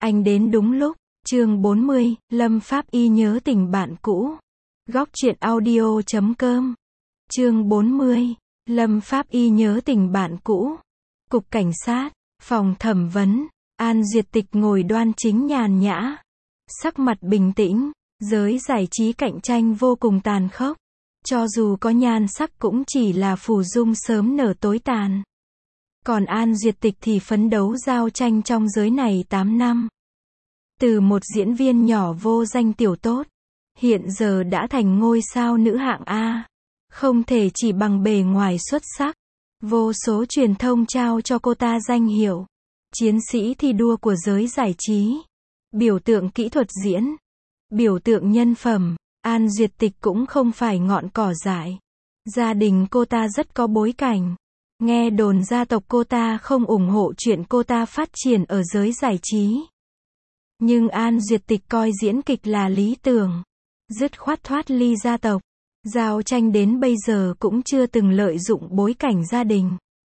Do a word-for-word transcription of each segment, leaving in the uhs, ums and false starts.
Anh đến đúng lúc. Chương bốn mươi, Lâm Pháp Y nhớ tình bạn cũ. Góc truyện audio chấm com. Chương bốn mươi, Lâm Pháp Y nhớ tình bạn cũ. Cục Cảnh sát, phòng thẩm vấn. An Duyệt Tịch ngồi đoan chính nhàn nhã, sắc mặt bình tĩnh. Giới giải trí cạnh tranh vô cùng tàn khốc. Cho dù có nhan sắc cũng chỉ là phù dung sớm nở tối tàn. Còn An Duyệt Tịch thì phấn đấu giao tranh trong giới này tám năm. Từ một diễn viên nhỏ vô danh tiểu tốt, hiện giờ đã thành ngôi sao nữ hạng A. Không thể chỉ bằng bề ngoài xuất sắc. Vô số truyền thông trao cho cô ta danh hiệu chiến sĩ thi đua của giới giải trí, biểu tượng kỹ thuật diễn, biểu tượng nhân phẩm. An Duyệt Tịch cũng không phải ngọn cỏ dại. Gia đình cô ta rất có bối cảnh. Nghe đồn gia tộc cô ta không ủng hộ chuyện cô ta phát triển ở giới giải trí. Nhưng An Duyệt Tịch coi diễn kịch là lý tưởng, dứt khoát thoát ly gia tộc. Giao tranh đến bây giờ cũng chưa từng lợi dụng bối cảnh gia đình.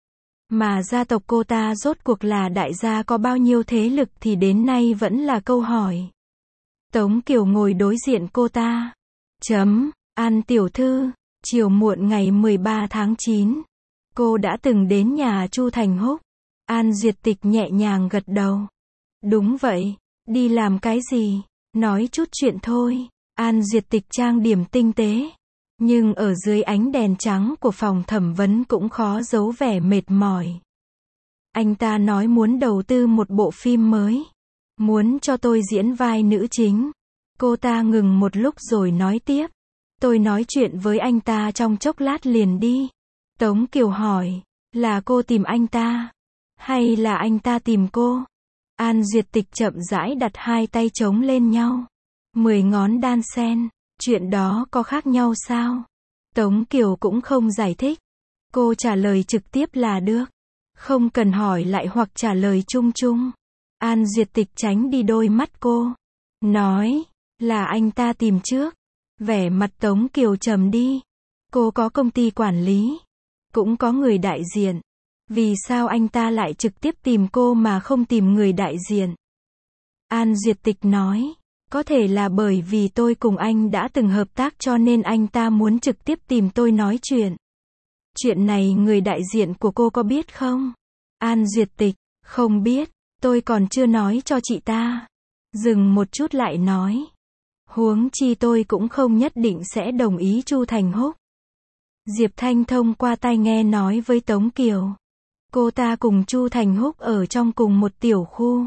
Mà gia tộc cô ta rốt cuộc là đại gia có bao nhiêu thế lực thì đến nay vẫn là câu hỏi. Tống Kiều ngồi đối diện cô ta. Chấm, An tiểu thư, chiều muộn ngày mười ba tháng chín. Cô đã từng đến nhà Chu Thành Húc. An Duyệt Tịch nhẹ nhàng gật đầu. Đúng vậy, đi làm cái gì? Nói chút chuyện thôi. An Duyệt Tịch trang điểm tinh tế. Nhưng ở dưới ánh đèn trắng của phòng thẩm vấn cũng khó giấu vẻ mệt mỏi. Anh ta nói muốn đầu tư một bộ phim mới. Muốn cho tôi diễn vai nữ chính. Cô ta ngừng một lúc rồi nói tiếp. Tôi nói chuyện với anh ta trong chốc lát liền đi. Tống Kiều hỏi, là cô tìm anh ta? Hay là anh ta tìm cô? An Duyệt Tịch chậm rãi đặt hai tay chống lên nhau. Mười ngón đan sen. Chuyện đó có khác nhau sao? Tống Kiều cũng không giải thích. Cô trả lời trực tiếp là được. Không cần hỏi lại hoặc trả lời chung chung. An Duyệt Tịch tránh đi đôi mắt cô. Nói, là anh ta tìm trước. Vẻ mặt Tống Kiều trầm đi. Cô có công ty quản lý. Cũng có người đại diện. Vì sao anh ta lại trực tiếp tìm cô mà không tìm người đại diện? An Duyệt Tịch nói. Có thể là bởi vì tôi cùng anh đã từng hợp tác cho nên anh ta muốn trực tiếp tìm tôi nói chuyện. Chuyện này người đại diện của cô có biết không? An Duyệt Tịch, không biết, tôi còn chưa nói cho chị ta. Dừng một chút lại nói. Huống chi tôi cũng không nhất định sẽ đồng ý Chu Thành Húc. Diệp Thanh thông qua tai nghe nói với Tống Kiều. Cô ta cùng Chu Thành Húc ở trong cùng một tiểu khu.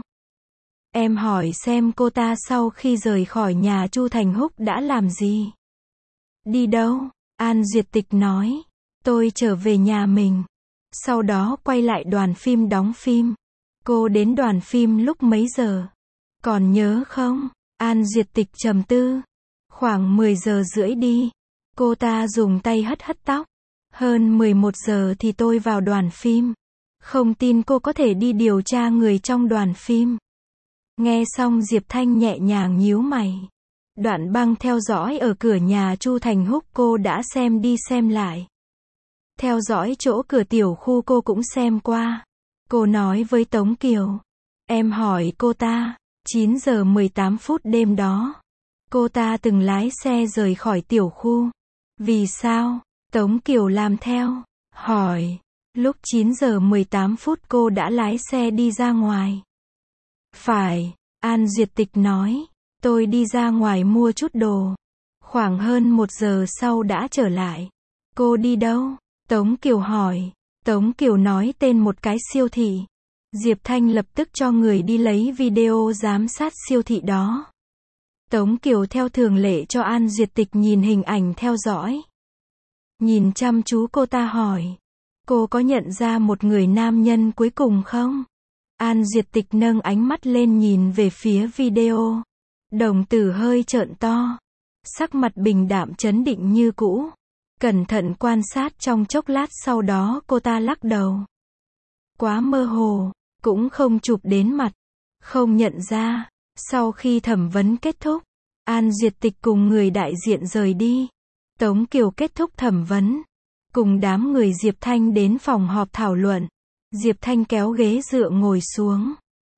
Em hỏi xem cô ta sau khi rời khỏi nhà Chu Thành Húc đã làm gì? Đi đâu? An Duyệt Tịch nói. Tôi trở về nhà mình. Sau đó quay lại đoàn phim đóng phim. Cô đến đoàn phim lúc mấy giờ? Còn nhớ không? An Duyệt Tịch trầm tư. Khoảng mười giờ rưỡi đi. Cô ta dùng tay hất hất tóc. Hơn mười một giờ thì tôi vào đoàn phim. Không tin cô có thể đi điều tra người trong đoàn phim. Nghe xong Diệp Thanh nhẹ nhàng nhíu mày. Đoạn băng theo dõi ở cửa nhà Chu Thành Húc cô đã xem đi xem lại. Theo dõi chỗ cửa tiểu khu cô cũng xem qua. Cô nói với Tống Kiều. Em hỏi cô ta, chín giờ mười tám phút đêm đó. Cô ta từng lái xe rời khỏi tiểu khu. Vì sao? Tống Kiều làm theo. Hỏi. Lúc chín giờ mười tám phút cô đã lái xe đi ra ngoài. Phải, An Duyệt Tịch nói. Tôi đi ra ngoài mua chút đồ. Khoảng hơn một giờ sau đã trở lại. Cô đi đâu? Tống Kiều hỏi. Tống Kiều nói tên một cái siêu thị. Diệp Thanh lập tức cho người đi lấy video giám sát siêu thị đó. Tống Kiều theo thường lệ cho An Duyệt Tịch nhìn hình ảnh theo dõi. Nhìn chăm chú cô ta hỏi. Cô có nhận ra một người nam nhân cuối cùng không? An Duyệt Tịch nâng ánh mắt lên nhìn về phía video. Đồng tử hơi trợn to. Sắc mặt bình đạm trấn định như cũ. Cẩn thận quan sát trong chốc lát sau đó cô ta lắc đầu. Quá mơ hồ, cũng không chụp đến mặt. Không nhận ra. Sau khi thẩm vấn kết thúc, An Duyệt Tịch cùng người đại diện rời đi. Tống Kiều kết thúc thẩm vấn. Cùng đám người Diệp Thanh đến phòng họp thảo luận. Diệp Thanh kéo ghế dựa ngồi xuống.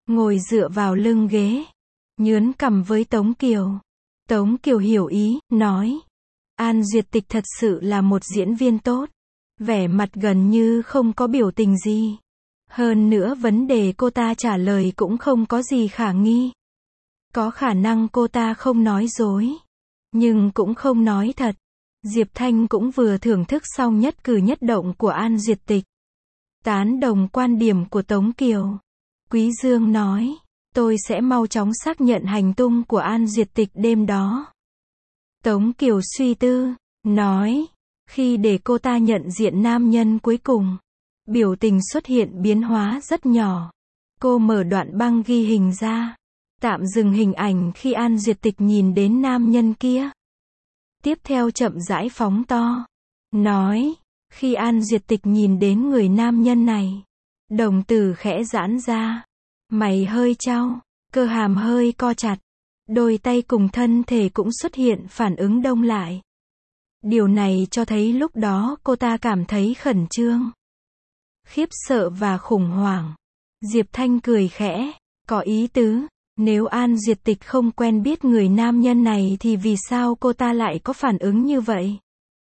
ngồi dựa vào lưng ghế, nhướn cằm với Tống Kiều. Tống Kiều hiểu ý, nói. An Duyệt Tịch thật sự là một diễn viên tốt. Vẻ mặt gần như không có biểu tình gì. Hơn nữa vấn đề cô ta trả lời cũng không có gì khả nghi. Có khả năng cô ta không nói dối. Nhưng cũng không nói thật. Diệp Thanh cũng vừa thưởng thức xong nhất cử nhất động của An Duyệt Tịch. Tán đồng quan điểm của Tống Kiều. Quý Dương nói. Tôi sẽ mau chóng xác nhận hành tung của An Duyệt Tịch đêm đó. Tống Kiều suy tư, nói. Khi để cô ta nhận diện nam nhân cuối cùng, biểu tình xuất hiện biến hóa rất nhỏ. Cô mở đoạn băng ghi hình ra. Tạm dừng hình ảnh khi An Duyệt Tịch nhìn đến nam nhân kia. Tiếp theo chậm rãi phóng to. Nói. Khi An Duyệt Tịch nhìn đến người nam nhân này, đồng tử khẽ giãn ra. Mày hơi chau, cơ hàm hơi co chặt. Đôi tay cùng thân thể cũng xuất hiện phản ứng đông lại. Điều này cho thấy lúc đó cô ta cảm thấy khẩn trương, khiếp sợ và khủng hoảng. Diệp Thanh cười khẽ, có ý tứ. Nếu An Duyệt Tịch không quen biết người nam nhân này thì vì sao cô ta lại có phản ứng như vậy?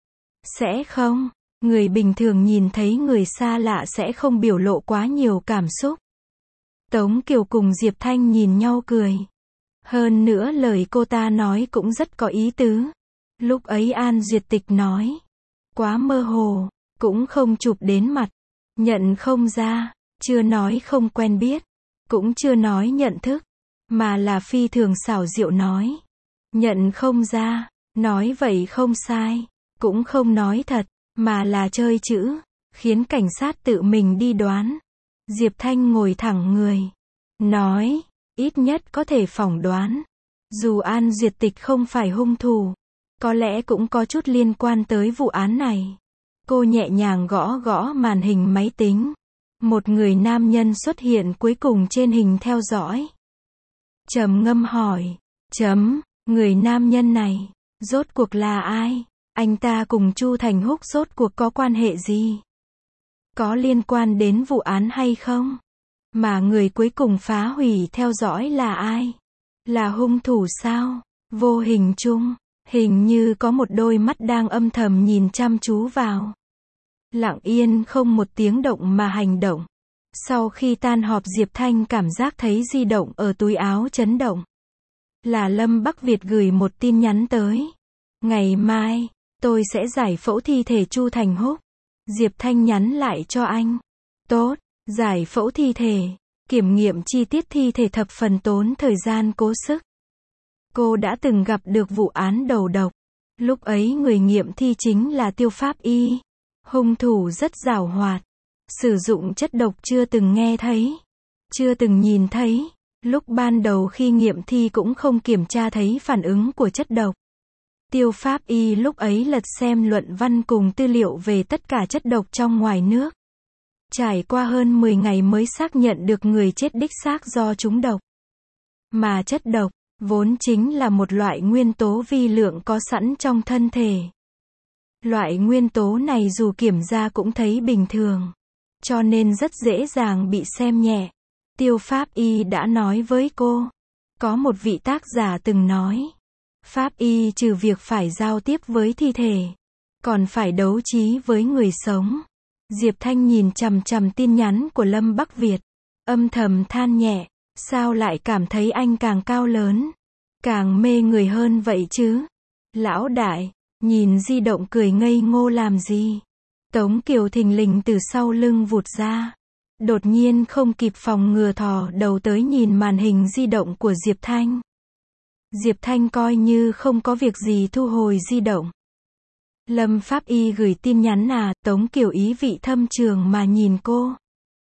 Sẽ không. Người bình thường nhìn thấy người xa lạ sẽ không biểu lộ quá nhiều cảm xúc. Tống Kiều cùng Diệp Thanh nhìn nhau cười. Hơn nữa lời cô ta nói cũng rất có ý tứ. Lúc ấy An Duyệt Tịch nói. Quá mơ hồ, cũng không chụp đến mặt. Nhận không ra, chưa nói không quen biết. Cũng chưa nói nhận thức. Mà là phi thường xảo diệu nói. Nhận không ra, nói vậy không sai. Cũng không nói thật, mà là chơi chữ. Khiến cảnh sát tự mình đi đoán. Diệp Thanh ngồi thẳng người. Nói, ít nhất có thể phỏng đoán. Dù An Duyệt Tịch không phải hung thủ, có lẽ cũng có chút liên quan tới vụ án này. Cô nhẹ nhàng gõ gõ màn hình máy tính. Một người nam nhân xuất hiện cuối cùng trên hình theo dõi. Trầm ngâm hỏi. Chấm, người nam nhân này, rốt cuộc là ai? Anh ta cùng Chu Thành Húc rốt cuộc có quan hệ gì? Có liên quan đến vụ án hay không? Mà người cuối cùng phá hủy theo dõi là ai? Là hung thủ sao? Vô hình chung, hình như có một đôi mắt đang âm thầm nhìn chăm chú vào. Lặng yên không một tiếng động mà hành động. Sau khi tan họp Diệp Thanh cảm giác thấy di động ở túi áo chấn động. Là Lâm Bắc Việt gửi một tin nhắn tới. Ngày mai, tôi sẽ giải phẫu thi thể Chu Thành Húc. Diệp Thanh nhắn lại cho anh. Tốt, giải phẫu thi thể, kiểm nghiệm chi tiết thi thể thập phần tốn thời gian cố sức. Cô đã từng gặp được vụ án đầu độc. Lúc ấy người nghiệm thi chính là Tiêu Pháp Y. Hung thủ rất giàu hoạt. Sử dụng chất độc chưa từng nghe thấy. Chưa từng nhìn thấy. Lúc ban đầu khi nghiệm thi cũng không kiểm tra thấy phản ứng của chất độc. Tiêu Pháp Y lúc ấy lật xem luận văn cùng tư liệu về tất cả chất độc trong ngoài nước. Trải qua hơn mười ngày mới xác nhận được người chết đích xác do trúng độc. Mà chất độc, vốn chính là một loại nguyên tố vi lượng có sẵn trong thân thể. Loại nguyên tố này dù kiểm ra cũng thấy bình thường. Cho nên rất dễ dàng bị xem nhẹ. Tiêu Pháp Y đã nói với cô. Có một vị tác giả từng nói. Pháp Y trừ việc phải giao tiếp với thi thể, còn phải đấu trí với người sống. Diệp Thanh nhìn chằm chằm tin nhắn của Lâm Bắc Việt. Âm thầm than nhẹ. Sao lại cảm thấy anh càng cao lớn, càng mê người hơn vậy chứ? Lão đại, nhìn di động cười ngây ngô làm gì? Tống Kiều thình lình từ sau lưng vụt ra. Đột nhiên không kịp phòng ngừa thò đầu tới nhìn màn hình di động của Diệp Thanh. Diệp Thanh coi như không có việc gì thu hồi di động. Lâm Pháp Y gửi tin nhắn à? Tống Kiều ý vị thâm trường mà nhìn cô.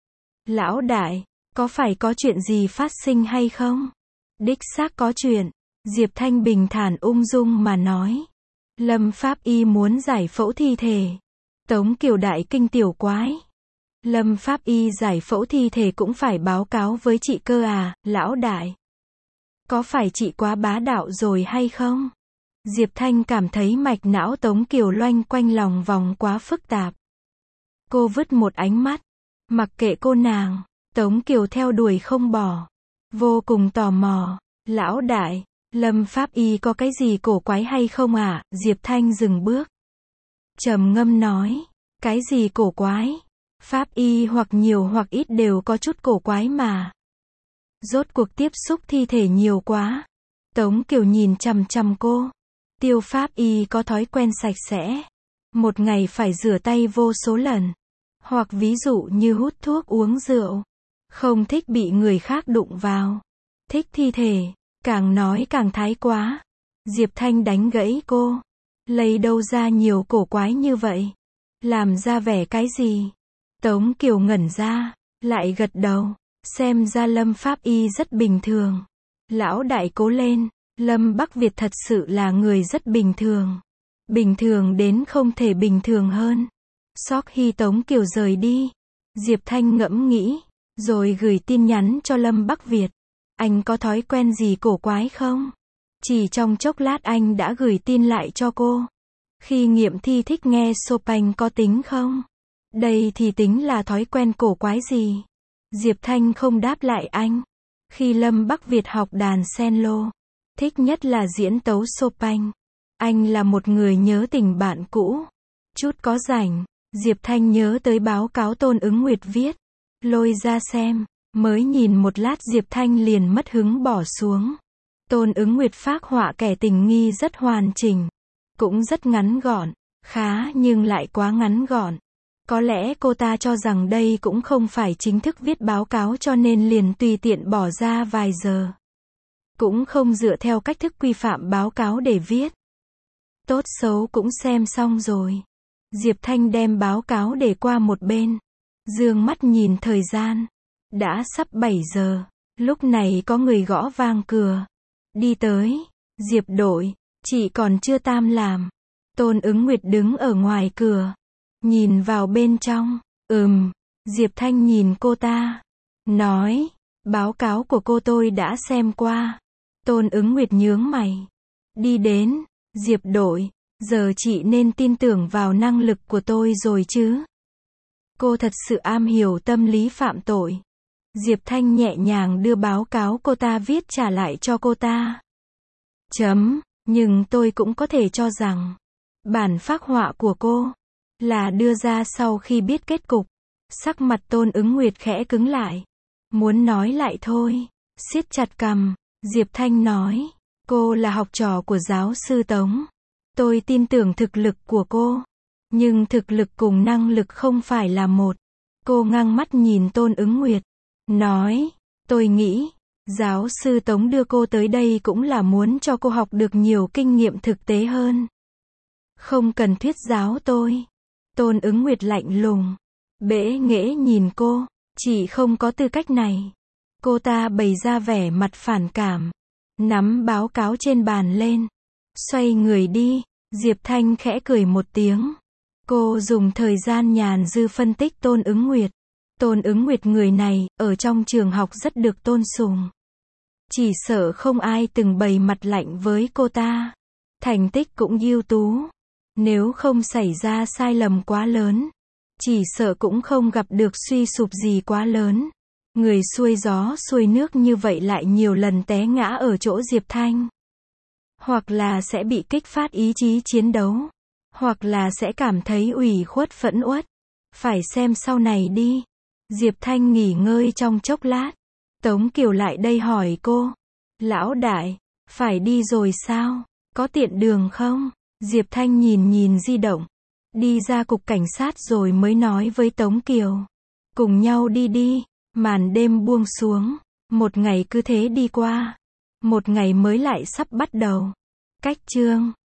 Lão đại, có phải có chuyện gì phát sinh hay không? Đích xác có chuyện. Diệp Thanh bình thản ung dung mà nói. Lâm Pháp Y muốn giải phẫu thi thể. Tống Kiều đại kinh tiểu quái. Lâm Pháp Y giải phẫu thi thể cũng phải báo cáo với chị cơ à, lão đại? Có phải chị quá bá đạo rồi hay không? Diệp Thanh cảm thấy mạch não Tống Kiều loanh quanh lòng vòng quá phức tạp. Cô vứt một ánh mắt. Mặc kệ cô nàng. Tống Kiều theo đuổi không bỏ. vô cùng tò mò. Lão đại, Lâm Pháp Y có cái gì cổ quái hay không ạ? À? Diệp Thanh dừng bước. Trầm ngâm nói, cái gì cổ quái? Pháp Y hoặc nhiều hoặc ít đều có chút cổ quái mà. Rốt cuộc tiếp xúc thi thể nhiều quá. Tống Kiều nhìn chằm chằm cô. Tiêu Pháp Y có thói quen sạch sẽ. Một ngày phải rửa tay vô số lần. Hoặc ví dụ như hút thuốc uống rượu. Không thích bị người khác đụng vào. Thích thi thể. Càng nói càng thái quá. Diệp Thanh đánh gãy cô. Lấy đâu ra nhiều cổ quái như vậy? Làm ra vẻ cái gì? Tống Kiều ngẩn ra. Lại gật đầu. Xem ra Lâm Pháp Y rất bình thường. Lão đại cố lên. Lâm Bắc Việt thật sự là người rất bình thường. Bình thường đến không thể bình thường hơn. Sau khi Tống Kiều rời đi, Diệp Thanh ngẫm nghĩ, rồi gửi tin nhắn cho Lâm Bắc Việt. Anh có thói quen gì cổ quái không? Chỉ trong chốc lát anh đã gửi tin lại cho cô. Khi nghiệm thi thích nghe Chopin có tính không? Đây thì tính là thói quen cổ quái gì? Diệp Thanh không đáp lại anh. Khi Lâm Bắc Việt học đàn cello, thích nhất là diễn tấu Chopin. Anh là một người nhớ tình bạn cũ. Chút có rảnh, Diệp Thanh nhớ tới báo cáo Tôn Ứng Nguyệt viết. Lôi ra xem, mới nhìn một lát Diệp Thanh liền mất hứng bỏ xuống. Tôn Ứng Nguyệt phác họa kẻ tình nghi rất hoàn chỉnh. Cũng rất ngắn gọn, khá nhưng lại quá ngắn gọn. Có lẽ cô ta cho rằng đây cũng không phải chính thức viết báo cáo cho nên liền tùy tiện bỏ ra vài giờ. Cũng không dựa theo cách thức quy phạm báo cáo để viết. Tốt xấu cũng xem xong rồi. Diệp Thanh đem báo cáo để qua một bên. Dương mắt nhìn thời gian. Đã sắp bảy giờ. Lúc này có người gõ vang cửa. Đi tới. Diệp đội. Chị còn chưa tam làm. Tôn Ứng Nguyệt đứng ở ngoài cửa. Nhìn vào bên trong. Ừm. Diệp Thanh nhìn cô ta. Nói. Báo cáo của cô tôi đã xem qua. Tôn Ứng Nguyệt nhướng mày. Đi đến. Diệp đội. Giờ chị nên tin tưởng vào năng lực của tôi rồi chứ. Cô thật sự am hiểu tâm lý phạm tội. Diệp Thanh nhẹ nhàng đưa báo cáo cô ta viết trả lại cho cô ta. Chấm. Nhưng tôi cũng có thể cho rằng bản phác họa của cô là đưa ra sau khi biết kết cục. Sắc mặt Tôn Ứng Nguyệt khẽ cứng lại. Muốn nói lại thôi. Siết chặt cằm. Diệp Thanh nói. Cô là học trò của giáo sư Tống. Tôi tin tưởng thực lực của cô. Nhưng thực lực cùng năng lực không phải là một. Cô ngăng mắt nhìn Tôn Ứng Nguyệt. Nói. Tôi nghĩ. Giáo sư Tống đưa cô tới đây cũng là muốn cho cô học được nhiều kinh nghiệm thực tế hơn. Không cần thuyết giáo tôi. Tôn Ứng Nguyệt lạnh lùng. Bẽ nghễ nhìn cô. Chị không có tư cách này. Cô ta bày ra vẻ mặt phản cảm. Nắm báo cáo trên bàn lên. Xoay người đi. Diệp Thanh khẽ cười một tiếng. Cô dùng thời gian nhàn dư phân tích Tôn Ứng Nguyệt. Tôn Ứng Nguyệt người này, ở trong trường học rất được tôn sùng. Chỉ sợ không ai từng bày mặt lạnh với cô ta. Thành tích cũng ưu tú. Nếu không xảy ra sai lầm quá lớn, chỉ sợ cũng không gặp được suy sụp gì quá lớn. Người xuôi gió xuôi nước như vậy lại nhiều lần té ngã ở chỗ Diệp Thanh. Hoặc là sẽ bị kích phát ý chí chiến đấu. Hoặc là sẽ cảm thấy ủy khuất phẫn uất. Phải xem sau này đi. Diệp Thanh nghỉ ngơi trong chốc lát. Tống Kiều lại đây hỏi cô. Lão đại, phải đi rồi sao? Có tiện đường không? Diệp Thanh nhìn nhìn di động. Đi ra cục cảnh sát rồi mới nói với Tống Kiều. Cùng nhau đi đi. Màn đêm buông xuống. Một ngày cứ thế đi qua. Một ngày mới lại sắp bắt đầu. Cách chương